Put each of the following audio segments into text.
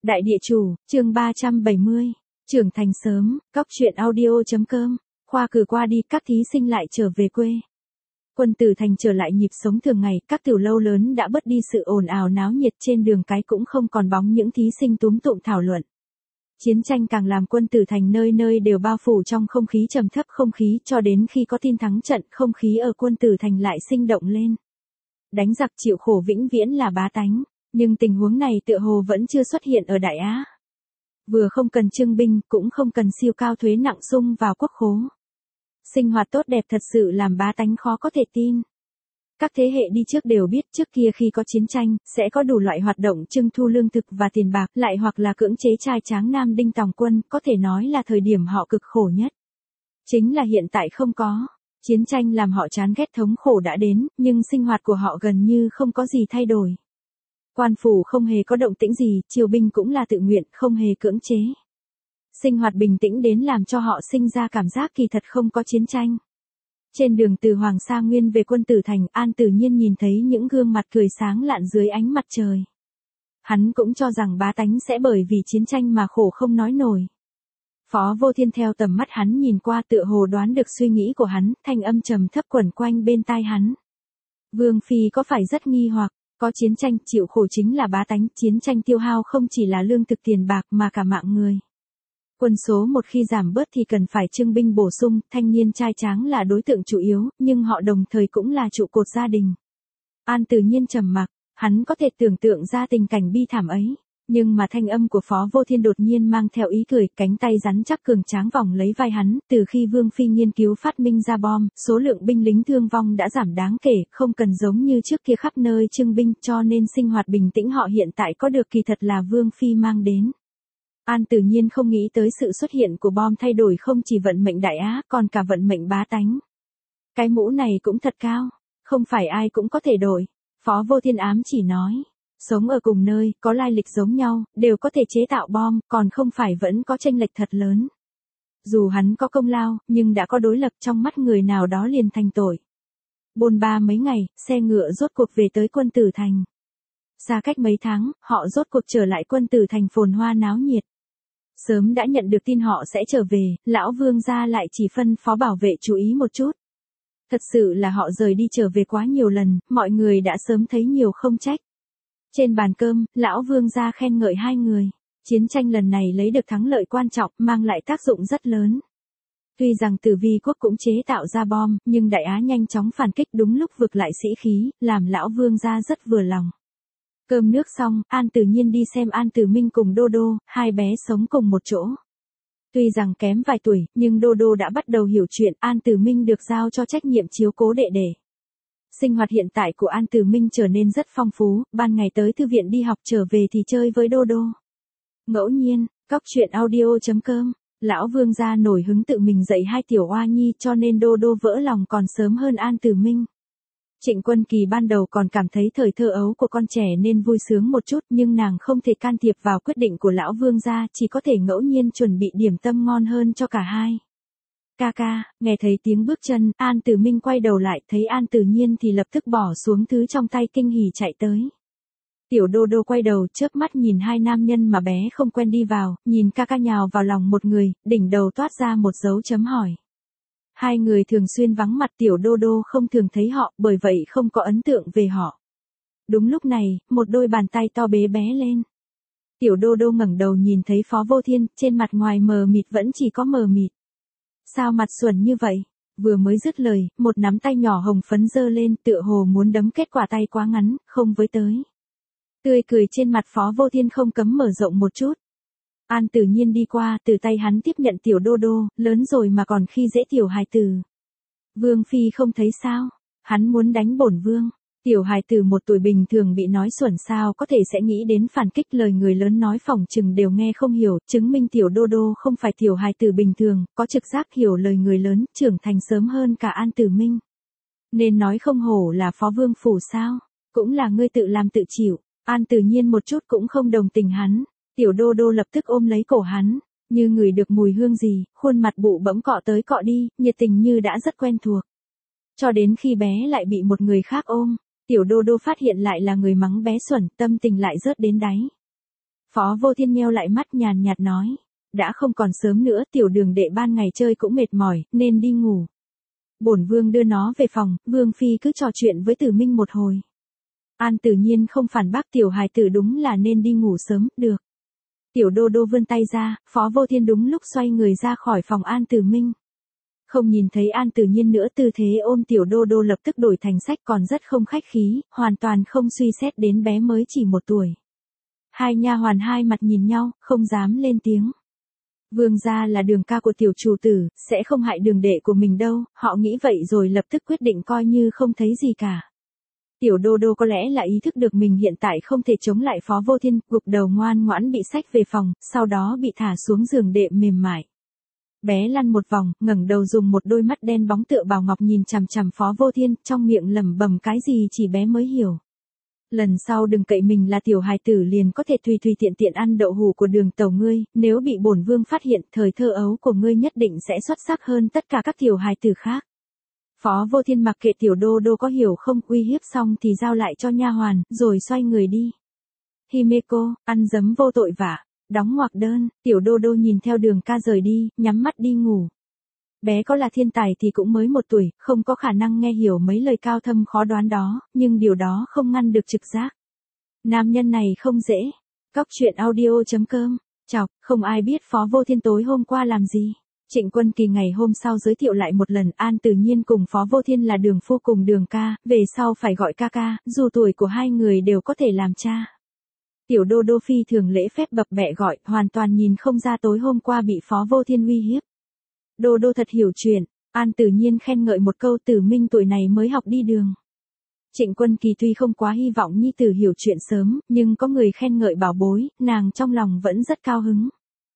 Đại địa chủ, chương 370. Trưởng thành sớm, Cóc truyện audio.com. Khoa cử qua đi, các thí sinh lại trở về quê. Quân Tử Thành trở lại nhịp sống thường ngày, các tiểu lâu lớn đã bớt đi sự ồn ào náo nhiệt, trên đường cái cũng không còn bóng những thí sinh túm tụm thảo luận. Chiến tranh càng làm Quân Tử Thành nơi nơi đều bao phủ trong không khí trầm thấp, không khí cho đến khi có tin thắng trận, không khí ở Quân Tử Thành lại sinh động lên. Đánh giặc chịu khổ vĩnh viễn là bá tánh. Nhưng tình huống này tựa hồ vẫn chưa xuất hiện ở Đại Á. Vừa không cần trưng binh, cũng không cần siêu cao thuế nặng sung vào quốc khố. Sinh hoạt tốt đẹp thật sự làm bá tánh khó có thể tin. Các thế hệ đi trước đều biết trước kia khi có chiến tranh, sẽ có đủ loại hoạt động trưng thu lương thực và tiền bạc, lại hoặc là cưỡng chế trai tráng nam đinh tòng quân, có thể nói là thời điểm họ cực khổ nhất. Chính là hiện tại không có. Chiến tranh làm họ chán ghét thống khổ đã đến, nhưng sinh hoạt của họ gần như không có gì thay đổi. Quan phủ không hề có động tĩnh gì, triều binh cũng là tự nguyện, không hề cưỡng chế. Sinh hoạt bình tĩnh đến làm cho họ sinh ra cảm giác kỳ thật không có chiến tranh. Trên đường từ Hoàng Sa Nguyên về Quân Tử Thành, An Tử Nhiên nhìn thấy những gương mặt cười sáng lạn dưới ánh mặt trời. Hắn cũng cho rằng bá tánh sẽ bởi vì chiến tranh mà khổ không nói nổi. Phó Vô Thiên theo tầm mắt hắn nhìn qua tựa hồ đoán được suy nghĩ của hắn, thanh âm trầm thấp quẩn quanh bên tai hắn. Vương Phi có phải rất nghi hoặc? Có chiến tranh, chịu khổ chính là bá tánh, chiến tranh tiêu hao không chỉ là lương thực tiền bạc mà cả mạng người. Quân số một khi giảm bớt thì cần phải trưng binh bổ sung, thanh niên trai tráng là đối tượng chủ yếu, nhưng họ đồng thời cũng là trụ cột gia đình. An Tử Nhiên trầm mặc, hắn có thể tưởng tượng ra tình cảnh bi thảm ấy. Nhưng mà thanh âm của Phó Vô Thiên đột nhiên mang theo ý cười, cánh tay rắn chắc cường tráng vòng lấy vai hắn, từ khi Vương Phi nghiên cứu phát minh ra bom, số lượng binh lính thương vong đã giảm đáng kể, không cần giống như trước kia khắp nơi trưng binh, cho nên sinh hoạt bình tĩnh họ hiện tại có được kỳ thật là Vương Phi mang đến. An Tử Nhiên không nghĩ tới sự xuất hiện của bom thay đổi không chỉ vận mệnh Đại Á, còn cả vận mệnh bá tánh. Cái mũ này cũng thật cao, không phải ai cũng có thể đổi. Phó Vô Thiên ám chỉ nói. Sống ở cùng nơi, có lai lịch giống nhau, đều có thể chế tạo bom, còn không phải vẫn có chênh lệch thật lớn. Dù hắn có công lao, nhưng đã có đối lập trong mắt người nào đó liền thành tội. Bôn ba mấy ngày, xe ngựa rốt cuộc về tới Quân Tử Thành. Xa cách mấy tháng, họ rốt cuộc trở lại Quân Tử Thành phồn hoa náo nhiệt. Sớm đã nhận được tin họ sẽ trở về, lão Vương gia lại chỉ phân phó bảo vệ chú ý một chút. Thật sự là họ rời đi trở về quá nhiều lần, mọi người đã sớm thấy nhiều không trách. Trên bàn cơm, lão Vương gia khen ngợi hai người. Chiến tranh lần này lấy được thắng lợi quan trọng, mang lại tác dụng rất lớn. Tuy rằng Tử Vi quốc cũng chế tạo ra bom, nhưng Đại Á nhanh chóng phản kích đúng lúc vực lại sĩ khí, làm lão Vương gia rất vừa lòng. Cơm nước xong, An Tử Nhiên đi xem An Tử Minh cùng Đô Đô, hai bé sống cùng một chỗ. Tuy rằng kém vài tuổi, nhưng Đô Đô đã bắt đầu hiểu chuyện, An Tử Minh được giao cho trách nhiệm chiếu cố đệ đệ. Sinh hoạt hiện tại của An Tử Minh trở nên rất phong phú, ban ngày tới thư viện đi học trở về thì chơi với Đô Đô. Ngẫu nhiên, Cóc truyện audio.com, lão Vương gia nổi hứng tự mình dạy hai tiểu oa nhi cho nên Đô Đô vỡ lòng còn sớm hơn An Tử Minh. Trịnh Quân Kỳ ban đầu còn cảm thấy thời thơ ấu của con trẻ nên vui sướng một chút, nhưng nàng không thể can thiệp vào quyết định của lão Vương gia, chỉ có thể ngẫu nhiên chuẩn bị điểm tâm ngon hơn cho cả hai. Ca ca, nghe thấy tiếng bước chân, An Tử Minh quay đầu lại, thấy An Tử Nhiên thì lập tức bỏ xuống thứ trong tay kinh hỉ chạy tới. Tiểu Đô Đô quay đầu chớp mắt nhìn hai nam nhân mà bé không quen đi vào, nhìn ca ca nhào vào lòng một người, đỉnh đầu toát ra một dấu chấm hỏi. Hai người thường xuyên vắng mặt, Tiểu Đô Đô không thường thấy họ, bởi vậy không có ấn tượng về họ. Đúng lúc này, một đôi bàn tay to bế bé lên. Tiểu Đô Đô ngẩng đầu nhìn thấy Phó Vô Thiên, trên mặt ngoài mờ mịt vẫn chỉ có mờ mịt. Sao mặt xuẩn như vậy? Vừa mới dứt lời, một nắm tay nhỏ hồng phấn giơ lên, tựa hồ muốn đấm, kết quả tay quá ngắn, không với tới. Tươi cười trên mặt Phó Vô Thiên không cấm mở rộng một chút. An Tử Nhiên đi qua, từ tay hắn tiếp nhận Tiểu Đô Đô, lớn rồi mà còn khi dễ tiểu hài tử. Vương Phi không thấy sao? Hắn muốn đánh bổn vương. Tiểu hài tử một tuổi bình thường bị nói xuẩn sao có thể sẽ nghĩ đến phản kích, lời người lớn nói phỏng chừng đều nghe không hiểu, chứng minh Tiểu Đô Đô không phải tiểu hài tử bình thường, có trực giác hiểu lời người lớn, trưởng thành sớm hơn cả An Tử Minh. Nên nói không hổ là Phó Vương phủ sao? Cũng là ngươi tự làm tự chịu. An Tử Nhiên một chút cũng không đồng tình hắn. Tiểu Đô Đô lập tức ôm lấy cổ hắn, như ngửi được mùi hương gì, khuôn mặt bụ bẫm cọ tới cọ đi, nhiệt tình như đã rất quen thuộc. Cho đến khi bé lại bị một người khác ôm, Tiểu Đô Đô phát hiện lại là người mắng bé xuẩn, tâm tình lại rớt đến đáy. Phó Vô Thiên nheo lại mắt nhàn nhạt nói. Đã không còn sớm nữa, tiểu đường đệ ban ngày chơi cũng mệt mỏi, nên đi ngủ. Bổn vương đưa nó về phòng, vương phi cứ trò chuyện với Tử Minh một hồi. An Tử Nhiên không phản bác, tiểu hài tử đúng là nên đi ngủ sớm, được. Tiểu Đô Đô vươn tay ra, Phó Vô Thiên đúng lúc xoay người ra khỏi phòng An Tử Minh. Không nhìn thấy An Tử Nhiên nữa, tư thế ôm Tiểu Đô Đô lập tức đổi thành sách, còn rất không khách khí, hoàn toàn không suy xét đến bé mới chỉ 1 tuổi. Hai nha hoàn hai mặt nhìn nhau, không dám lên tiếng. Vương gia là Đường ca của tiểu chủ tử, sẽ không hại đường đệ của mình đâu, họ nghĩ vậy rồi lập tức quyết định coi như không thấy gì cả. Tiểu Đô Đô có lẽ là ý thức được mình hiện tại không thể chống lại Phó Vô Thiên, gục đầu ngoan ngoãn bị xách về phòng, sau đó bị thả xuống giường đệm mềm mại. Bé lăn một vòng, ngẩng đầu dùng một đôi mắt đen bóng tựa bảo ngọc nhìn chằm chằm Phó Vô Thiên, trong miệng lẩm bẩm cái gì chỉ bé mới hiểu. Lần sau đừng cậy mình là tiểu hài tử liền có thể tùy tùy tiện tiện ăn đậu hủ của Đường tẩu ngươi, nếu bị bổn vương phát hiện, thời thơ ấu của ngươi nhất định sẽ xuất sắc hơn tất cả các tiểu hài tử khác. Phó Vô Thiên mặc kệ Tiểu Đô Đô có hiểu không, uy hiếp xong thì giao lại cho nha hoàn, rồi xoay người đi. Himeko, ăn dấm vô tội vạ, đóng ngoặc đơn, Tiểu Đô Đô nhìn theo Đường ca rời đi, nhắm mắt đi ngủ. Bé có là thiên tài thì cũng mới 1 tuổi, không có khả năng nghe hiểu mấy lời cao thâm khó đoán đó, nhưng điều đó không ngăn được trực giác. Nam nhân này không dễ. Cóc truyện audio.com. Chọc, không ai biết Phó Vô Thiên tối hôm qua làm gì. Trịnh Quân Kỳ ngày hôm sau giới thiệu lại một lần, An Tử Nhiên cùng Phó Vô Thiên là Đường phu cùng Đường ca, về sau phải gọi ca ca, dù tuổi của hai người đều có thể làm cha. Tiểu Đô Đô phi thường lễ phép bập bẹ gọi, hoàn toàn nhìn không ra tối hôm qua bị Phó Vô Thiên uy hiếp. Đô Đô thật hiểu chuyện, An Tử Nhiên khen ngợi một câu, Tử Minh tuổi này mới học đi đường. Trịnh Quân Kỳ tuy không quá hy vọng nhi tử hiểu chuyện sớm, nhưng có người khen ngợi bảo bối, nàng trong lòng vẫn rất cao hứng.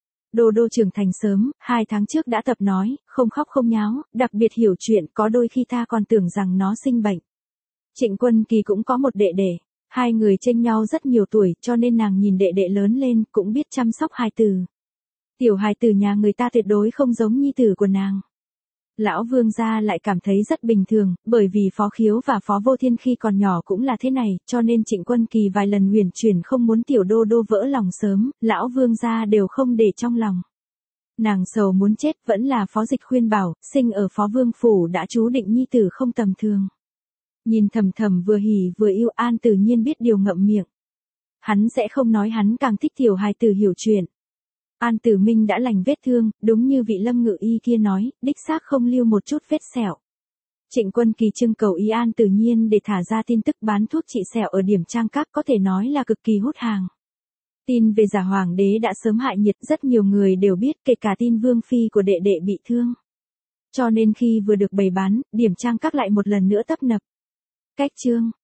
Đô Đô trưởng thành sớm, 2 tháng trước đã tập nói, không khóc không nháo, đặc biệt hiểu chuyện, có đôi khi ta còn tưởng rằng nó sinh bệnh. Trịnh Quân Kỳ cũng có một đệ đệ, hai người chênh nhau rất nhiều tuổi, cho nên nàng nhìn đệ đệ lớn lên, cũng biết chăm sóc hài tử. Tiểu hài tử nhà người ta tuyệt đối không giống nhi tử của nàng. Lão Vương gia lại cảm thấy rất bình thường, bởi vì Phó Khiếu và Phó Vô Thiên khi còn nhỏ cũng là thế này, cho nên Trịnh Quân Kỳ vài lần huyền chuyển không muốn Tiểu Đô Đô vỡ lòng sớm, Lão Vương gia đều không để trong lòng. Nàng sầu muốn chết, vẫn là Phó Dịch khuyên bảo, sinh ở Phó Vương phủ đã chú định nhi tử không tầm thường. Nhìn Thầm Thầm vừa hỉ vừa yêu, An Tử Nhiên biết điều ngậm miệng. Hắn sẽ không nói, hắn càng thích tiểu hài tử hiểu chuyện. An Tử Minh đã lành vết thương, đúng như vị Lâm Ngự Y kia nói, đích xác không lưu một chút vết sẹo. Trịnh Quân Kỳ trưng cầu ý An Tử Nhiên để thả ra tin tức bán thuốc trị sẹo ở điểm trang các, có thể nói là cực kỳ hút hàng. Tin về giả hoàng đế đã sớm hại nhiệt, rất nhiều người đều biết, kể cả tin vương phi của đệ đệ bị thương. Cho nên khi vừa được bày bán, điểm trang các lại một lần nữa tấp nập. Cách chương